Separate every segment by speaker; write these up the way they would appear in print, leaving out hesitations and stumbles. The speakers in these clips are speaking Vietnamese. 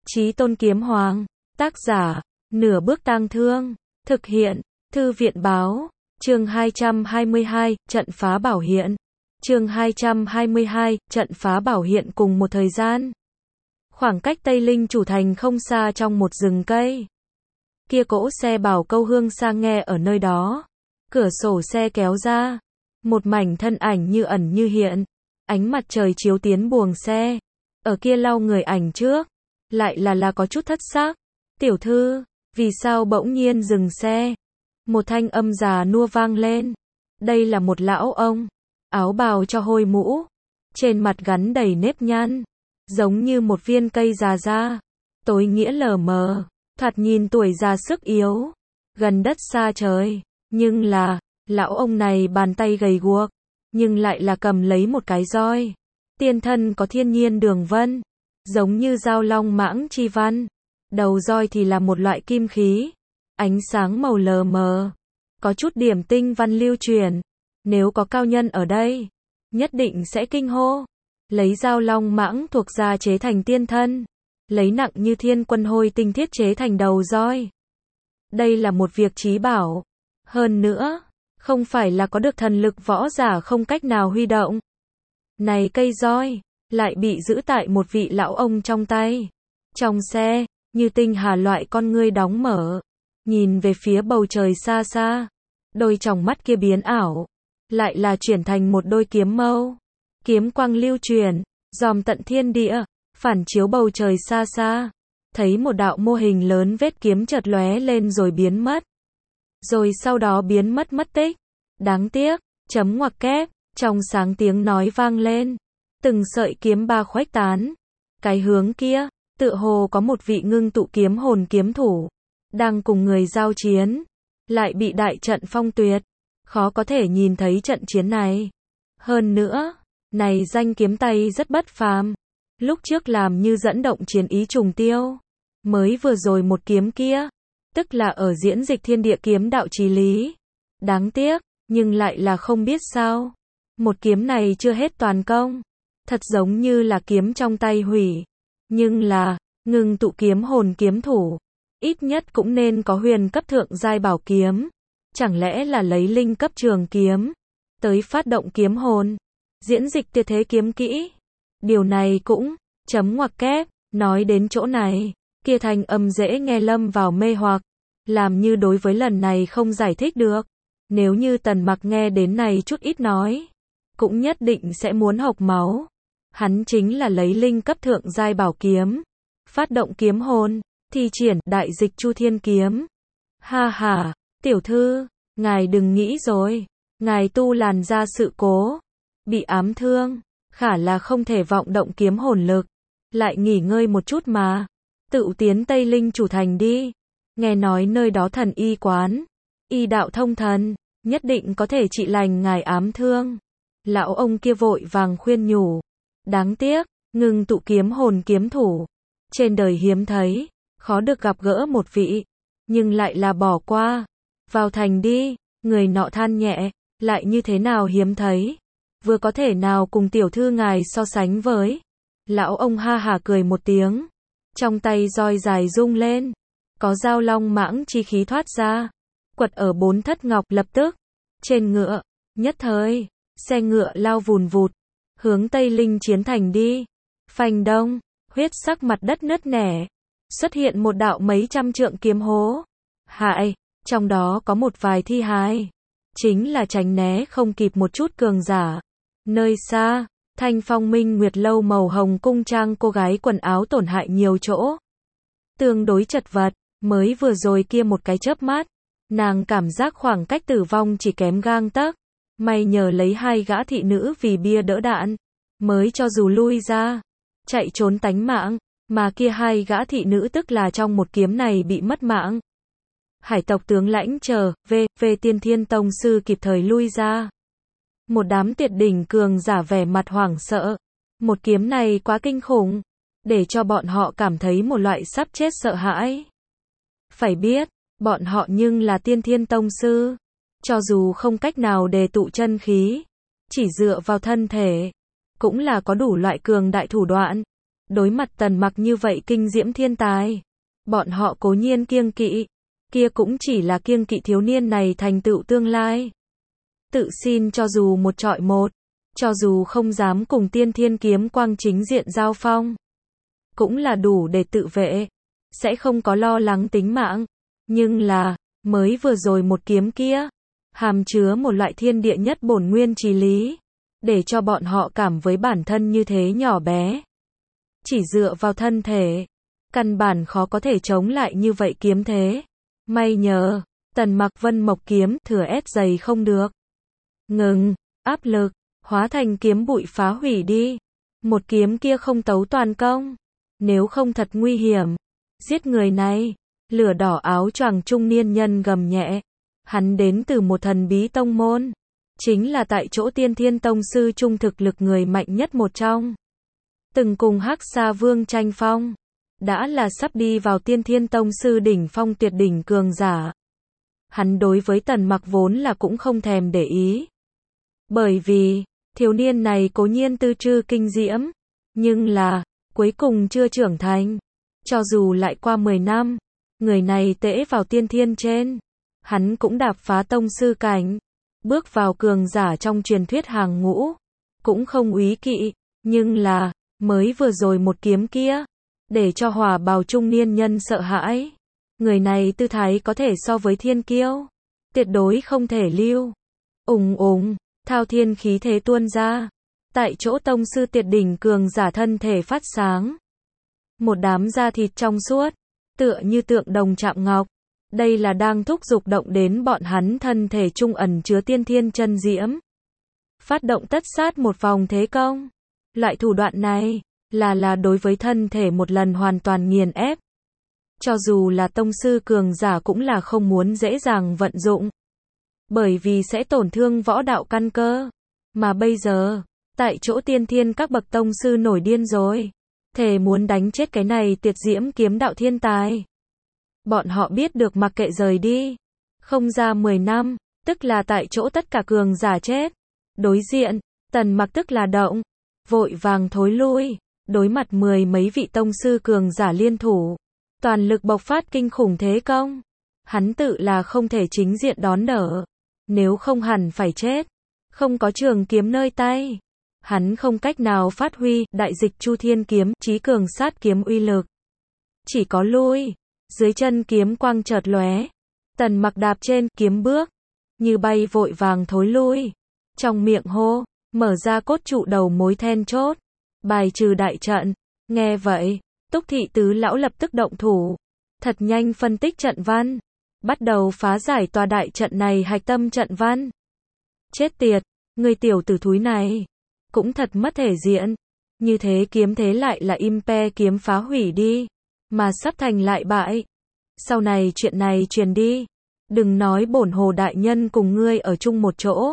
Speaker 1: Chí Tôn Kiếm Hoàng, tác giả, Nửa Bước Tang Thương, thực hiện, Thư viện Báo, chương 222, trận phá bảo hiện. Chương 222, trận phá bảo hiện cùng một thời gian. Khoảng cách Tây Linh chủ thành không xa trong một rừng cây. Kia cỗ xe bảo câu hương sang nghe ở nơi đó. Cửa sổ xe kéo ra. Một mảnh thân ảnh như ẩn như hiện. Ánh mặt trời chiếu tiến buồng xe. Ở kia lau người ảnh trước. Lại là có chút thất xác. Tiểu thư, vì sao bỗng nhiên dừng xe? Một thanh âm già nua vang lên. Đây là một lão ông. Áo bào cho hôi mũ. Trên mặt gắn đầy nếp nhăn. Giống như một viên cây già ra. Tối nghĩa lờ mờ. Thoạt nhìn tuổi già sức yếu. Gần đất xa trời. Nhưng là, lão ông này bàn tay gầy guộc. Nhưng lại là cầm lấy một cái roi. Tiên thân có thiên nhiên đường vân. Giống như dao long mãng chi văn. Đầu roi thì là một loại kim khí. Ánh sáng màu lờ mờ. Có chút điểm tinh văn lưu truyền. Nếu có cao nhân ở đây, nhất định sẽ kinh hô. Lấy dao long mãng thuộc gia chế thành tiên thân. Lấy nặng như thiên quân hôi tinh thiết chế thành đầu roi. Đây là một việc chí bảo. Hơn nữa, không phải là có được thần lực võ giả không cách nào huy động. Này cây roi, lại bị giữ tại một vị lão ông trong tay. Trong xe, như tinh hà loại con ngươi đóng mở. Nhìn về phía bầu trời xa xa. Đôi tròng mắt kia biến ảo. Lại là chuyển thành một đôi kiếm mâu. Kiếm quang lưu truyền, dòm tận thiên địa, phản chiếu bầu trời xa xa. Thấy một đạo mô hình lớn vết kiếm chợt lóe lên rồi biến mất. Rồi sau đó biến mất mất tích. Đáng tiếc, chấm ngoặc kép, trong sáng tiếng nói vang lên. Từng sợi kiếm ba khuếch tán. Cái hướng kia, tựa hồ có một vị ngưng tụ kiếm hồn kiếm thủ. Đang cùng người giao chiến. Lại bị đại trận phong tuyệt. Khó có thể nhìn thấy trận chiến này. Hơn nữa, này danh kiếm tay rất bất phàm. Lúc trước làm như dẫn động chiến ý trùng tiêu. Mới vừa rồi một kiếm kia. Tức là ở diễn dịch thiên địa kiếm đạo chí lý. Đáng tiếc, nhưng lại là không biết sao. Một kiếm này chưa hết toàn công. Thật giống như là kiếm trong tay hủy. Nhưng là, ngưng tụ kiếm hồn kiếm thủ. Ít nhất cũng nên có huyền cấp thượng giai bảo kiếm. Chẳng lẽ là lấy linh cấp trường kiếm. Tới phát động kiếm hồn. Diễn dịch tuyệt thế kiếm kỹ. Điều này cũng, chấm ngoặc kép, nói đến chỗ này. Kia thanh âm dễ nghe lâm vào mê hoặc. Làm như đối với lần này không giải thích được. Nếu như Tần Mặc nghe đến này chút ít nói. Cũng nhất định sẽ muốn hộc máu. Hắn chính là lấy linh cấp thượng giai bảo kiếm. Phát động kiếm hồn. Thi triển đại dịch chu thiên kiếm. Ha ha, tiểu thư, ngài đừng nghĩ rồi. Ngài tu làn ra sự cố. Bị ám thương. Khả là không thể vọng động kiếm hồn lực. Lại nghỉ ngơi một chút mà. Tự tiến Tây Linh chủ thành đi. Nghe nói nơi đó thần y quán. Y đạo thông thần. Nhất định có thể trị lành ngài ám thương. Lão ông kia vội vàng khuyên nhủ. Đáng tiếc, ngừng tụ kiếm hồn kiếm thủ. Trên đời hiếm thấy. Khó được gặp gỡ một vị. Nhưng lại là bỏ qua. Vào thành đi. Người nọ than nhẹ. Lại như thế nào hiếm thấy. Vừa có thể nào cùng tiểu thư ngài so sánh với. Lão ông ha hả cười một tiếng. Trong tay roi dài rung lên. Có dao long mãng chi khí thoát ra. Quật ở bốn thất ngọc lập tức. Trên ngựa. Nhất thời. Xe ngựa lao vùn vụt. Hướng Tây Linh chiến thành đi. Phanh đông. Huyết sắc mặt đất nứt nẻ. Xuất hiện một đạo mấy trăm trượng kiếm hố. Hại. Trong đó có một vài thi hài. Chính là tránh né không kịp một chút cường giả. Nơi xa. Thanh Phong Minh Nguyệt lâu màu hồng cung trang cô gái quần áo tổn hại nhiều chỗ. Tương đối chật vật. Mới vừa rồi kia một cái chớp mắt. Nàng cảm giác khoảng cách tử vong chỉ kém gang tấc. May nhờ lấy hai gã thị nữ vì bia đỡ đạn. Mới cho dù lui ra. Chạy trốn tánh mạng. Mà kia hai gã thị nữ tức là trong một kiếm này bị mất mạng. Hải tộc tướng lãnh chờ, về Tiên Thiên Tông sư kịp thời lui ra. Một đám tuyệt đỉnh cường giả vẻ mặt hoảng sợ. Một kiếm này quá kinh khủng. Để cho bọn họ cảm thấy một loại sắp chết sợ hãi. Phải biết, bọn họ nhưng là Tiên Thiên Tông sư. Cho dù không cách nào đề tụ chân khí. Chỉ dựa vào thân thể. Cũng là có đủ loại cường đại thủ đoạn. Đối mặt Tần Mặc như vậy kinh diễm thiên tài, bọn họ cố nhiên kiêng kỵ, kia cũng chỉ là kiêng kỵ thiếu niên này thành tựu tương lai. Tự xin cho dù một trọi một, cho dù không dám cùng Tiên Thiên kiếm quang chính diện giao phong, cũng là đủ để tự vệ, sẽ không có lo lắng tính mạng. Nhưng là, mới vừa rồi một kiếm kia, hàm chứa một loại thiên địa nhất bổn nguyên chí lý, để cho bọn họ cảm với bản thân như thế nhỏ bé. Chỉ dựa vào thân thể, căn bản khó có thể chống lại như vậy kiếm thế. May nhờ, Tần Mặc Vân Mộc kiếm thừa ép dày không được. Ngừng, áp lực, hóa thành kiếm bụi phá hủy đi. Một kiếm kia không tấu toàn công, nếu không thật nguy hiểm. Giết người này, lửa đỏ áo choàng trung niên nhân gầm nhẹ. Hắn đến từ một thần bí tông môn, chính là tại chỗ Tiên Thiên tông sư trung thực lực người mạnh nhất một trong. Từng cùng Hắc Sa Vương tranh phong, đã là sắp đi vào Tiên Thiên tông sư đỉnh phong tuyệt đỉnh cường giả. Hắn đối với Tần Mặc vốn là cũng không thèm để ý. Bởi vì, thiếu niên này cố nhiên tư trư kinh diễm, nhưng là, cuối cùng chưa trưởng thành. Cho dù lại qua 10 năm, người này tễ vào tiên thiên trên, hắn cũng đạp phá tông sư cảnh, bước vào cường giả trong truyền thuyết hàng ngũ, cũng không úy kỵ, nhưng là, mới vừa rồi một kiếm kia, để cho hỏa bào trung niên nhân sợ hãi. Người này tư thái có thể so với thiên kiêu, tuyệt đối không thể lưu. Ùng ùng, thao thiên khí thế tuôn ra, tại chỗ tông sư tuyệt đỉnh cường giả thân thể phát sáng. Một đám da thịt trong suốt, tựa như tượng đồng chạm ngọc. Đây là đang thúc giục động đến bọn hắn thân thể trung ẩn chứa tiên thiên chân diễm. Phát động tất sát một vòng thế công. Loại thủ đoạn này, là đối với thân thể một lần hoàn toàn nghiền ép. Cho dù là tông sư cường giả cũng là không muốn dễ dàng vận dụng. Bởi vì sẽ tổn thương võ đạo căn cơ. Mà bây giờ, tại chỗ tiên thiên các bậc tông sư nổi điên rồi. Thề muốn đánh chết cái này tuyệt diễm kiếm đạo thiên tài. Bọn họ biết được mặc kệ rời đi, không ra 10 năm, tức là tại chỗ tất cả cường giả chết. Đối diện, Tần Mặc tức là động, vội vàng thối lui, đối mặt 10 mấy vị tông sư cường giả liên thủ, toàn lực bộc phát kinh khủng thế công. Hắn tự là không thể chính diện đón đỡ, nếu không hẳn phải chết, không có trường kiếm nơi tay. Hắn không cách nào phát huy đại dịch Chu Thiên kiếm, chí cường sát kiếm uy lực. Chỉ có lui, dưới chân kiếm quang chợt lóe, Tần Mặc đạp trên kiếm bước, như bay vội vàng thối lui. Trong miệng hô, mở ra cốt trụ đầu mối then chốt, bài trừ đại trận. Nghe vậy, Túc thị tứ lão lập tức động thủ, thật nhanh phân tích trận văn, bắt đầu phá giải tòa đại trận này hạch tâm trận văn. Chết tiệt, người tiểu tử thúi này, cũng thật mất thể diện. Như thế kiếm thế lại là Impe kiếm phá hủy đi, mà sắp thành lại bại. Sau này chuyện này truyền đi, đừng nói bổn hồ đại nhân cùng ngươi ở chung một chỗ.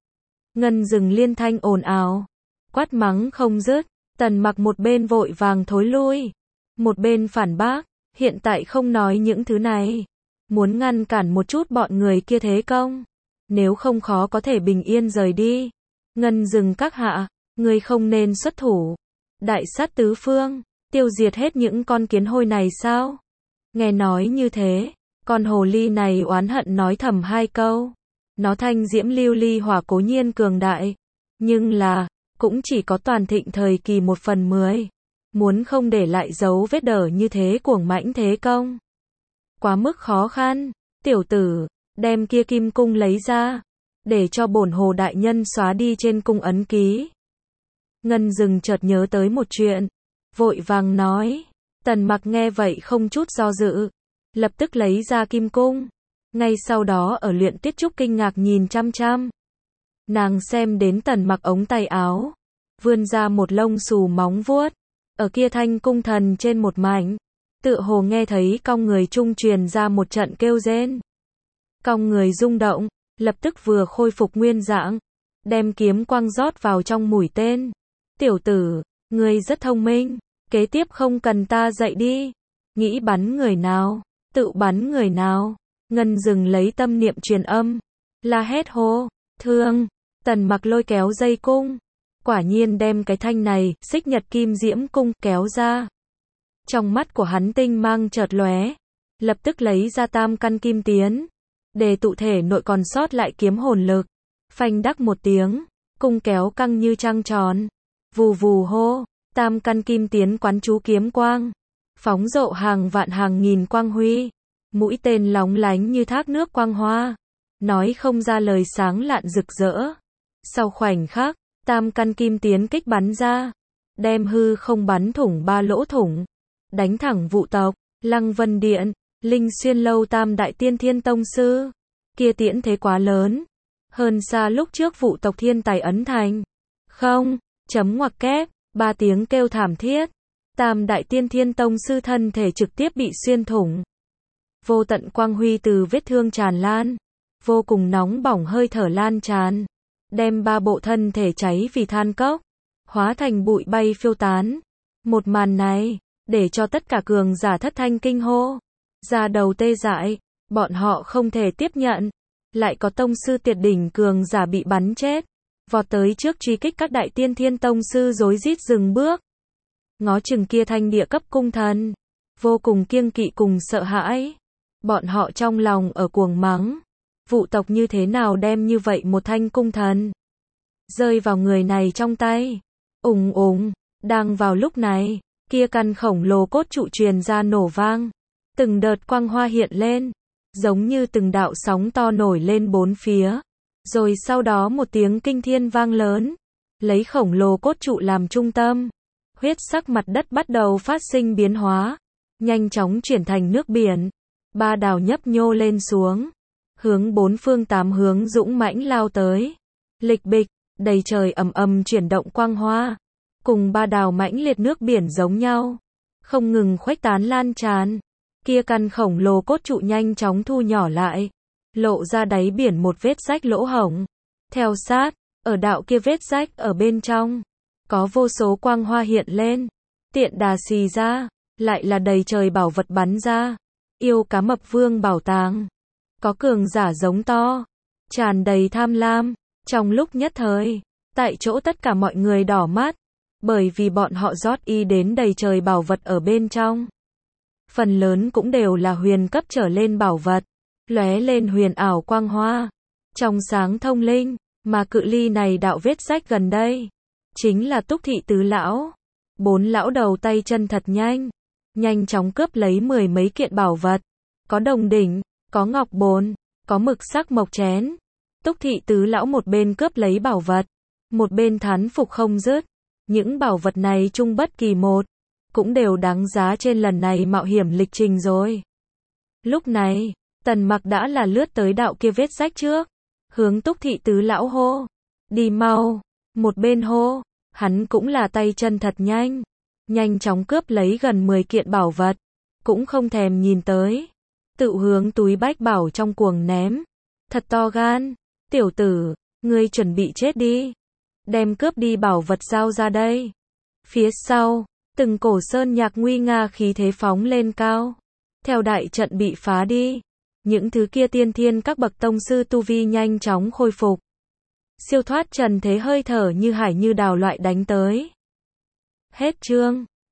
Speaker 1: Ngân Dừng liên thanh ồn ào, quát mắng không dứt. Tần Mặc một bên vội vàng thối lui, một bên phản bác, hiện tại không nói những thứ này, muốn ngăn cản một chút bọn người kia thế công, nếu không khó có thể bình yên rời đi. Ngân Dừng các hạ, ngươi không nên xuất thủ, đại sát tứ phương, tiêu diệt hết những con kiến hôi này sao? Nghe nói như thế, con hồ ly này oán hận nói thầm hai câu. Nó thanh diễm lưu ly hỏa cố nhiên cường đại, nhưng là, cũng chỉ có toàn thịnh thời kỳ 1/10. Muốn không để lại dấu vết đờ như thế cuồng mãnh thế công, quá mức khó khăn. Tiểu tử, đem kia kim cung lấy ra, để cho bổn hồ đại nhân xóa đi trên cung ấn ký. Ngân Dừng chợt nhớ tới một chuyện, vội vàng nói. Tần Mặc nghe vậy không chút do dự, lập tức lấy ra kim cung. Ngay sau đó ở Luyện Tuyết Trúc kinh ngạc nhìn chăm chăm. Nàng xem đến Tần Mặc ống tay áo, vươn ra một lông xù móng vuốt, ở kia thanh cung thần trên một mảnh, tựa hồ nghe thấy cong người trung truyền ra một trận kêu rên. Cong người rung động, lập tức vừa khôi phục nguyên dạng, đem kiếm quang rót vào trong mũi tên. Tiểu tử, ngươi rất thông minh, kế tiếp không cần ta dạy đi, nghĩ bắn người nào, tự bắn người nào. Ngân Dừng lấy tâm niệm truyền âm, la hét hô, thương. Tần Mặc lôi kéo dây cung, quả nhiên đem cái thanh này, xích nhật kim diễm cung, kéo ra. Trong mắt của hắn tinh mang chợt lóe, lập tức lấy ra tam căn kim tiến, để tụ thể nội còn sót lại kiếm hồn lực. Phanh đắc một tiếng, cung kéo căng như trăng tròn. Vù vù hô, tam căn kim tiến quán chú kiếm quang, phóng rộ hàng vạn hàng nghìn quang huy, mũi tên lóng lánh như thác nước quang hoa, nói không ra lời sáng lạn rực rỡ. Sau khoảnh khắc, tam căn kim tiến kích bắn ra, đem hư không bắn thủng 3 lỗ thủng, đánh thẳng Vũ tộc, Lăng Vân Điện, Linh Xuyên Lâu tam đại tiên thiên tông sư. Kia tiễn thế quá lớn, hơn xa lúc trước Vũ tộc thiên tài ấn thành. Không, chấm ngoặc kép, 3 tiếng kêu thảm thiết, tam đại tiên thiên tông sư thân thể trực tiếp bị xuyên thủng. Vô tận quang huy từ vết thương tràn lan, vô cùng nóng bỏng hơi thở lan tràn, đem 3 bộ thân thể cháy vì than cốc, hóa thành bụi bay phiêu tán. Một màn này, để cho tất cả cường giả thất thanh kinh hô, da đầu tê dại, bọn họ không thể tiếp nhận, lại có tông sư tuyệt đỉnh cường giả bị bắn chết, vọt tới trước truy kích các đại tiên thiên tông sư rối rít dừng bước. Ngó chừng kia thanh địa cấp cung thần, vô cùng kiêng kỵ cùng sợ hãi. Bọn họ trong lòng ở cuồng mắng, Vũ tộc như thế nào đem như vậy một thanh cung thần rơi vào người này trong tay. Ùng ùng, đang vào lúc này, kia căn khổng lồ cốt trụ truyền ra nổ vang, từng đợt quang hoa hiện lên, giống như từng đạo sóng to nổi lên bốn phía. Rồi sau đó một tiếng kinh thiên vang lớn, lấy khổng lồ cốt trụ làm trung tâm, huyết sắc mặt đất bắt đầu phát sinh biến hóa, nhanh chóng chuyển thành nước biển. 3 đào nhấp nhô lên xuống, hướng 4 phương 8 hướng dũng mãnh lao tới. Lịch bịch, đầy trời ầm ầm chuyển động quang hoa, cùng 3 đào mãnh liệt nước biển giống nhau, không ngừng khuếch tán lan tràn. Kia căn khổng lồ cốt trụ nhanh chóng thu nhỏ lại, lộ ra đáy biển một vết rách lỗ hổng. Theo sát, ở đạo kia vết rách ở bên trong, có vô số quang hoa hiện lên, tiện đà xì ra, lại là đầy trời bảo vật bắn ra. Yêu cá mập vương bảo tàng, có cường giả giống to, tràn đầy tham lam. Trong lúc nhất thời, tại chỗ tất cả mọi người đỏ mắt, bởi vì bọn họ rót y đến đầy trời bảo vật ở bên trong. Phần lớn cũng đều là huyền cấp trở lên bảo vật, lóe lên huyền ảo quang hoa, trong sáng thông linh, mà cự ly này đạo vết rách gần đây, chính là Túc thị tứ lão. 4 lão đầu tay chân thật nhanh, nhanh chóng cướp lấy 10 mấy kiện bảo vật, có đồng đỉnh, có ngọc bồn, có mực sắc mộc chén. Túc thị tứ lão một bên cướp lấy bảo vật, một bên thán phục không dứt. Những bảo vật này chung bất kỳ một, cũng đều đáng giá trên lần này mạo hiểm lịch trình rồi. Lúc này, Tần Mặc đã là lướt tới đạo kia vết rách trước, hướng Túc thị tứ lão hô, đi mau. Một bên hô, hắn cũng là tay chân thật nhanh, nhanh chóng cướp lấy gần 10 kiện bảo vật, cũng không thèm nhìn tới, tự hướng túi bách bảo trong cuồng ném. Thật to gan, tiểu tử, ngươi chuẩn bị chết đi, đem cướp đi bảo vật giao ra đây. Phía sau, từng cổ sơn nhạc nguy nga khí thế phóng lên cao, theo đại trận bị phá đi, những thứ kia tiên thiên các bậc tông sư tu vi nhanh chóng khôi phục, siêu thoát trần thế hơi thở như hải như đào loại đánh tới. Hết chương.